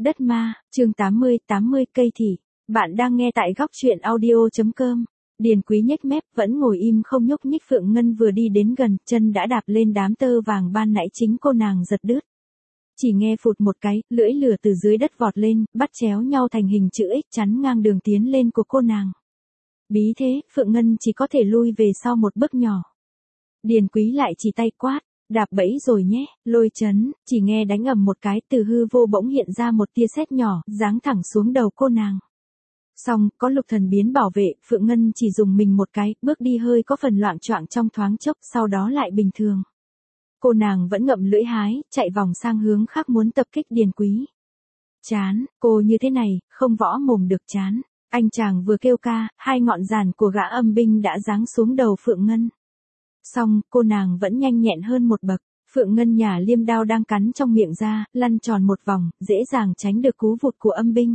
Đất ma, chương 80 cây thị. Bạn đang nghe tại góc truyện audio.com. Điền Quý nhếch mép vẫn ngồi im không nhúc nhích. Phượng Ngân vừa đi đến gần, chân đã đạp lên đám tơ vàng ban nãy chính cô nàng giật đứt. Chỉ nghe phụt một cái, lưỡi lửa từ dưới đất vọt lên, bắt chéo nhau thành hình chữ X chắn ngang đường tiến lên của cô nàng. Bí thế, Phượng Ngân chỉ có thể lui về sau một bước nhỏ. Điền Quý lại chỉ tay quát. Đạp bẫy rồi nhé, lôi chấn, chỉ nghe đánh ầm một cái, từ hư vô bỗng hiện ra một tia sét nhỏ, giáng thẳng xuống đầu cô nàng. Xong, có lục thần biến bảo vệ, Phượng Ngân chỉ dùng mình một cái, bước đi hơi có phần loạng choạng trong thoáng chốc, sau đó lại bình thường. Cô nàng vẫn ngậm lưỡi hái, chạy vòng sang hướng khác muốn tập kích Điền Quý. Chán, cô như thế này, không võ mồm được chán. Anh chàng vừa kêu ca, hai ngọn giàn của gã âm binh đã giáng xuống đầu Phượng Ngân. Xong, cô nàng vẫn nhanh nhẹn hơn một bậc. Phượng Ngân nhả liêm đao đang cắn trong miệng ra, lăn tròn một vòng, dễ dàng tránh được cú vụt của âm binh.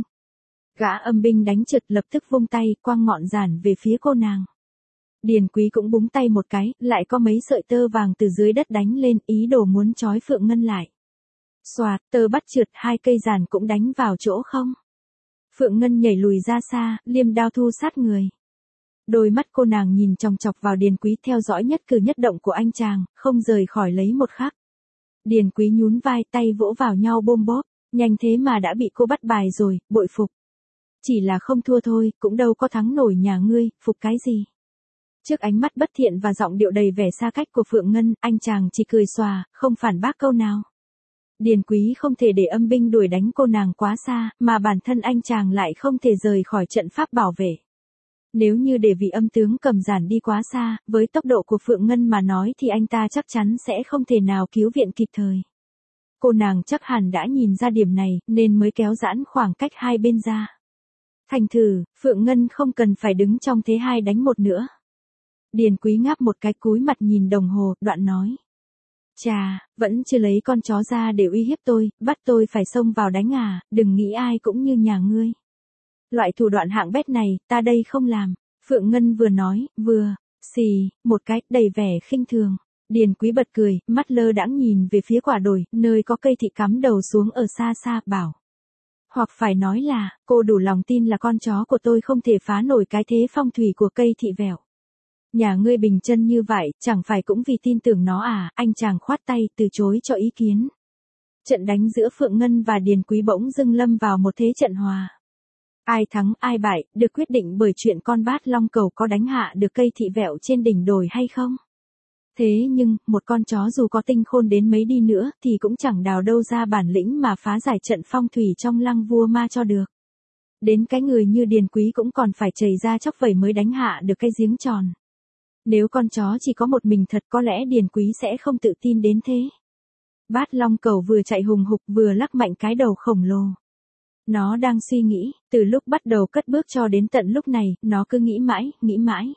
Gã âm binh đánh trượt lập tức vung tay, quăng ngọn giản về phía cô nàng. Điền Quý cũng búng tay một cái, lại có mấy sợi tơ vàng từ dưới đất đánh lên, ý đồ muốn trói Phượng Ngân lại. Xoạt, tơ bắt trượt, hai cây giản cũng đánh vào chỗ không. Phượng Ngân nhảy lùi ra xa, liêm đao thu sát người. Đôi mắt cô nàng nhìn chòng chọc vào Điền Quý, theo dõi nhất cử nhất động của anh chàng, không rời khỏi lấy một khắc. Điền Quý nhún vai, tay vỗ vào nhau bôm bóp, nhanh thế mà đã bị cô bắt bài rồi, bội phục. Chỉ là không thua thôi, cũng đâu có thắng nổi nhà ngươi, phục cái gì. Trước ánh mắt bất thiện và giọng điệu đầy vẻ xa cách của Phượng Ngân, anh chàng chỉ cười xòa, không phản bác câu nào. Điền Quý không thể để âm binh đuổi đánh cô nàng quá xa, mà bản thân anh chàng lại không thể rời khỏi trận pháp bảo vệ. Nếu như để vị âm tướng cầm giản đi quá xa, với tốc độ của Phượng Ngân mà nói thì anh ta chắc chắn sẽ không thể nào cứu viện kịp thời. Cô nàng chắc hẳn đã nhìn ra điểm này, nên mới kéo giãn khoảng cách hai bên ra. Thành thử, Phượng Ngân không cần phải đứng trong thế 2 đánh 1 nữa. Điền Quý ngáp một cái, cúi mặt nhìn đồng hồ, đoạn nói. Chà, vẫn chưa lấy con chó ra để uy hiếp tôi, bắt tôi phải xông vào đánh à, đừng nghĩ ai cũng như nhà ngươi. Loại thủ đoạn hạng bét này, ta đây không làm. Phượng Ngân vừa nói, vừa, xì, một cái, đầy vẻ khinh thường. Điền Quý bật cười, mắt lơ đãng nhìn về phía quả đồi, nơi có cây thị cắm đầu xuống ở xa xa, bảo. Hoặc phải nói là, cô đủ lòng tin là con chó của tôi không thể phá nổi cái thế phong thủy của cây thị vẹo. Nhà ngươi bình chân như vậy, chẳng phải cũng vì tin tưởng nó à, anh chàng khoát tay, từ chối cho ý kiến. Trận đánh giữa Phượng Ngân và Điền Quý bỗng dưng lâm vào một thế trận hòa. Ai thắng ai bại, được quyết định bởi chuyện con bát long cầu có đánh hạ được cây thị vẹo trên đỉnh đồi hay không. Thế nhưng, một con chó dù có tinh khôn đến mấy đi nữa, thì cũng chẳng đào đâu ra bản lĩnh mà phá giải trận phong thủy trong lăng vua ma cho được. Đến cái người như Điền Quý cũng còn phải chảy ra chóc vẩy mới đánh hạ được cái giếng tròn. Nếu con chó chỉ có một mình thật có lẽ Điền Quý sẽ không tự tin đến thế. Bát long cầu vừa chạy hùng hục vừa lắc mạnh cái đầu khổng lồ. Nó đang suy nghĩ, từ lúc bắt đầu cất bước cho đến tận lúc này, nó cứ nghĩ mãi.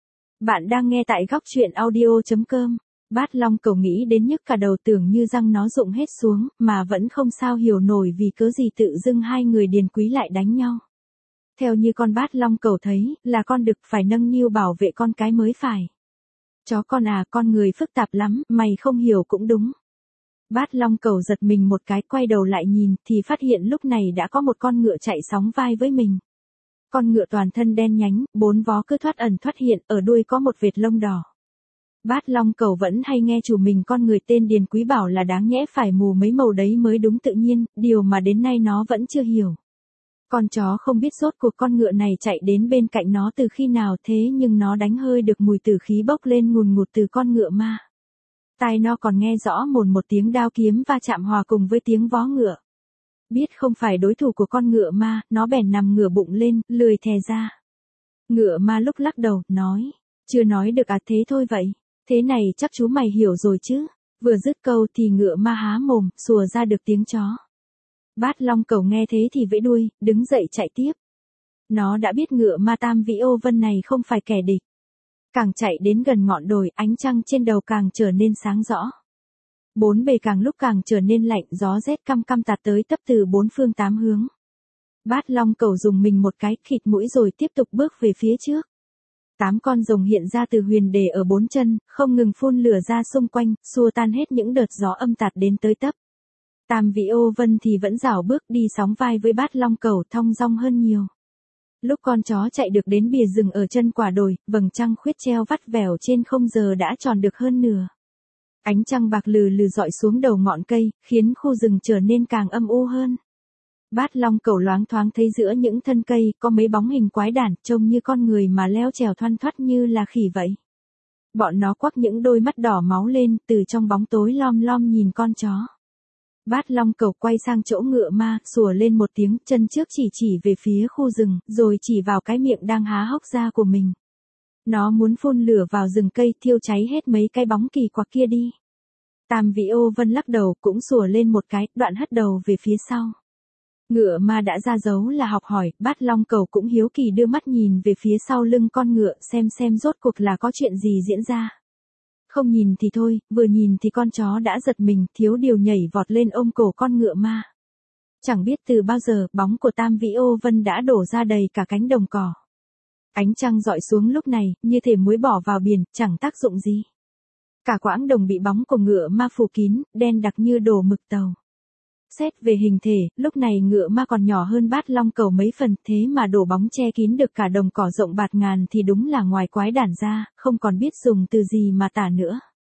Bạn đang nghe tại góc truyện audio.com. Bát long cầu nghĩ đến nhức cả đầu, tưởng như răng nó rụng hết xuống, mà vẫn không sao hiểu nổi vì cớ gì tự dưng hai người Điền Quý lại đánh nhau. Theo như con bát long cầu thấy, là con đực phải nâng niu bảo vệ con cái mới phải. Chó con à, con người phức tạp lắm, mày không hiểu cũng đúng. Bát long cầu giật mình một cái, quay đầu lại nhìn, thì phát hiện lúc này đã có một con ngựa chạy sóng vai với mình. Con ngựa toàn thân đen nhánh, 4 vó cứ thoát ẩn thoát hiện, ở đuôi có một vệt lông đỏ. Bát long cầu vẫn hay nghe chủ mình con người tên Điền Quý bảo là đáng nhẽ phải mù mấy màu đấy mới đúng tự nhiên, điều mà đến nay nó vẫn chưa hiểu. Con chó không biết rốt cuộc con ngựa này chạy đến bên cạnh nó từ khi nào, thế nhưng nó đánh hơi được mùi tử khí bốc lên ngùn ngụt từ con ngựa ma. Tai nó còn nghe rõ một tiếng đao kiếm va chạm hòa cùng với tiếng vó ngựa. Biết không phải đối thủ của con ngựa ma, nó bèn nằm ngửa bụng lên, lười thè ra. Ngựa ma lúc lắc đầu, nói, chưa nói được à, thế thôi vậy, thế này chắc chú mày hiểu rồi chứ. Vừa dứt câu thì ngựa ma há mồm, sủa ra được tiếng chó. Bát long cầu nghe thế thì vẫy đuôi, đứng dậy chạy tiếp. Nó đã biết ngựa ma Tam Vĩ Ô Vân này không phải kẻ địch. Càng chạy đến gần ngọn đồi, ánh trăng trên đầu càng trở nên sáng rõ. Bốn bề càng lúc càng trở nên lạnh, gió rét căm căm tạt tới tấp từ 4 phương 8 hướng. Bát long cầu dùng mình một cái, khịt mũi rồi tiếp tục bước về phía trước. 8 con rồng hiện ra từ huyền đề ở 4 chân, không ngừng phun lửa ra xung quanh, xua tan hết những đợt gió âm tạt đến tới tấp. Tam Vĩ Ô Vân thì vẫn rảo bước đi sóng vai với Bát Long Cẩu thong dong hơn nhiều. Lúc con chó chạy được đến bìa rừng ở chân quả đồi, vầng trăng khuyết treo vắt vẻo trên không giờ đã tròn được hơn nửa. Ánh trăng bạc lừ lừ dọi xuống đầu ngọn cây, khiến khu rừng trở nên càng âm u hơn. Bát Long Cẩu loáng thoáng thấy giữa những thân cây có mấy bóng hình quái đản trông như con người mà leo trèo thoăn thoắt như là khỉ vậy. Bọn nó quắc những đôi mắt đỏ máu lên, từ trong bóng tối lom lom nhìn con chó. Bát Long Cẩu quay sang chỗ ngựa ma, sủa lên một tiếng, chân trước chỉ về phía khu rừng, rồi chỉ vào cái miệng đang há hốc ra của mình. Nó muốn phun lửa vào rừng cây, thiêu cháy hết mấy cái bóng kỳ quặc kia đi. Tam Vĩ Ô Vân lắc đầu cũng sủa lên một cái, đoạn hất đầu về phía sau. Ngựa ma đã ra dấu là học hỏi, Bát Long Cẩu cũng hiếu kỳ đưa mắt nhìn về phía sau lưng con ngựa xem rốt cuộc là có chuyện gì diễn ra. Không nhìn thì thôi, vừa nhìn thì con chó đã giật mình, thiếu điều nhảy vọt lên ôm cổ con ngựa ma. Chẳng biết từ bao giờ, bóng của Tam Vĩ Ô Vân đã đổ ra đầy cả cánh đồng cỏ. Ánh trăng dọi xuống lúc này, như thể muối bỏ vào biển, chẳng tác dụng gì. Cả quãng đồng bị bóng của ngựa ma phủ kín, đen đặc như đổ mực tàu. Xét về hình thể, lúc này ngựa ma còn nhỏ hơn Bát Long Cẩu mấy phần, thế mà đổ bóng che kín được cả đồng cỏ rộng bạt ngàn thì đúng là ngoài quái đản ra, không còn biết dùng từ gì mà tả nữa.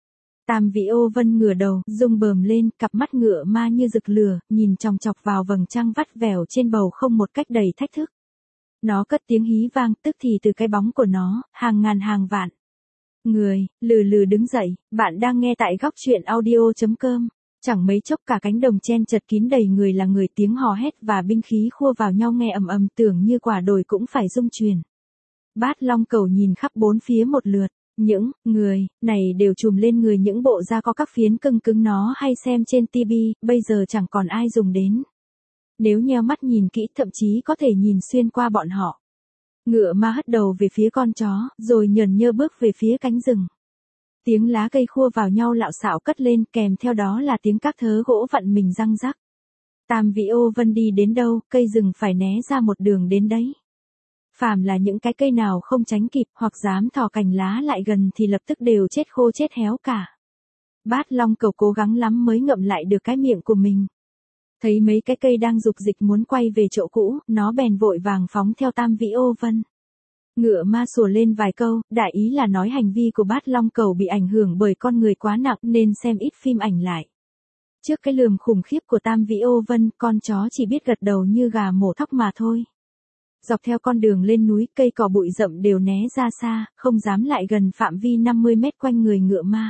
Tam Vĩ Ô Vân ngửa đầu, rung bờm lên, cặp mắt ngựa ma như rực lửa, nhìn chòng chọc vào vầng trăng vắt vẻo trên bầu không một cách đầy thách thức. Nó cất tiếng hí vang, tức thì từ cái bóng của nó, hàng ngàn hàng vạn người, lừ lừ đứng dậy, bạn đang nghe tại góc truyện audio.com. Chẳng mấy chốc cả cánh đồng chen chật kín đầy người là người, tiếng hò hét và binh khí khua vào nhau nghe ầm ầm, tưởng như quả đồi cũng phải rung chuyển. Bát Long Cẩu nhìn khắp bốn phía một lượt, những người này đều trùm lên người những bộ da có các phiến cứng cứng nó hay xem trên tivi, bây giờ chẳng còn ai dùng đến. Nếu nheo mắt nhìn kỹ thậm chí có thể nhìn xuyên qua bọn họ. Ngựa ma hất đầu về phía con chó, rồi nhờn nhơ bước về phía cánh rừng. Tiếng lá cây khua vào nhau lạo xạo cất lên, kèm theo đó là tiếng các thớ gỗ vặn mình răng rắc. Tam Vĩ Ô Vân đi đến đâu, cây rừng phải né ra một đường đến đấy. Phàm là những cái cây nào không tránh kịp hoặc dám thò cành lá lại gần thì lập tức đều chết khô chết héo cả. Bát Long Cẩu cố gắng lắm mới ngậm lại được cái miệng của mình. Thấy mấy cái cây đang rục rịch muốn quay về chỗ cũ, nó bèn vội vàng phóng theo Tam Vĩ Ô Vân. Ngựa ma sủa lên vài câu, đại ý là nói hành vi của Bát Long Cẩu bị ảnh hưởng bởi con người quá nặng nên xem ít phim ảnh lại. Trước cái lườm khủng khiếp của Tam Vĩ Ô Vân, con chó chỉ biết gật đầu như gà mổ thóc mà thôi. Dọc theo con đường lên núi, cây cỏ bụi rậm đều né ra xa, không dám lại gần phạm vi 50 mét quanh người ngựa ma.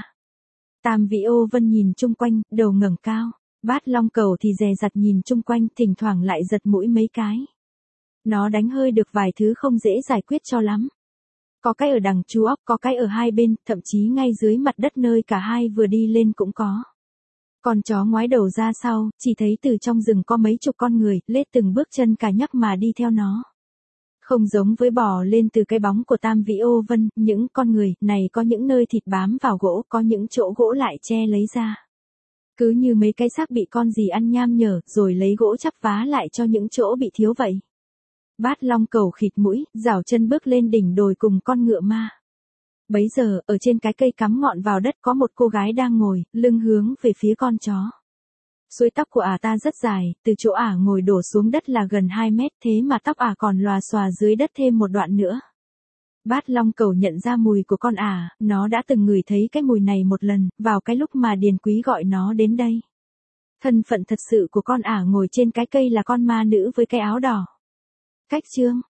Tam Vĩ Ô Vân nhìn chung quanh, đầu ngẩng cao. Bát Long Cẩu thì dè dặt nhìn chung quanh, thỉnh thoảng lại giật mũi mấy cái. Nó đánh hơi được vài thứ không dễ giải quyết cho lắm. Có cái ở đằng chu óc, có cái ở hai bên, thậm chí ngay dưới mặt đất nơi cả hai vừa đi lên cũng có. Con chó ngoái đầu ra sau, chỉ thấy từ trong rừng có mấy chục con người, lết từng bước chân cả nhắc mà đi theo nó. Không giống với bò lên từ cái bóng của Tam Vĩ Ô Vân, những con người này có những nơi thịt bám vào gỗ, có những chỗ gỗ lại che lấy ra. Cứ như mấy cái xác bị con gì ăn nham nhở, rồi lấy gỗ chắp vá lại cho những chỗ bị thiếu vậy. Bát Long Cẩu khịt mũi, rảo chân bước lên đỉnh đồi cùng con ngựa ma. Bấy giờ, ở trên cái cây cắm ngọn vào đất có một cô gái đang ngồi, lưng hướng về phía con chó. Suối tóc của ả ta rất dài, từ chỗ ả ngồi đổ xuống đất là gần 2 mét, thế mà tóc ả còn lòa xòa dưới đất thêm một đoạn nữa. Bát Long Cẩu nhận ra mùi của con ả, nó đã từng ngửi thấy cái mùi này một lần, vào cái lúc mà Điền Quý gọi nó đến đây. Thân phận thật sự của con ả ngồi trên cái cây là con ma nữ với cái áo đỏ. Cách chương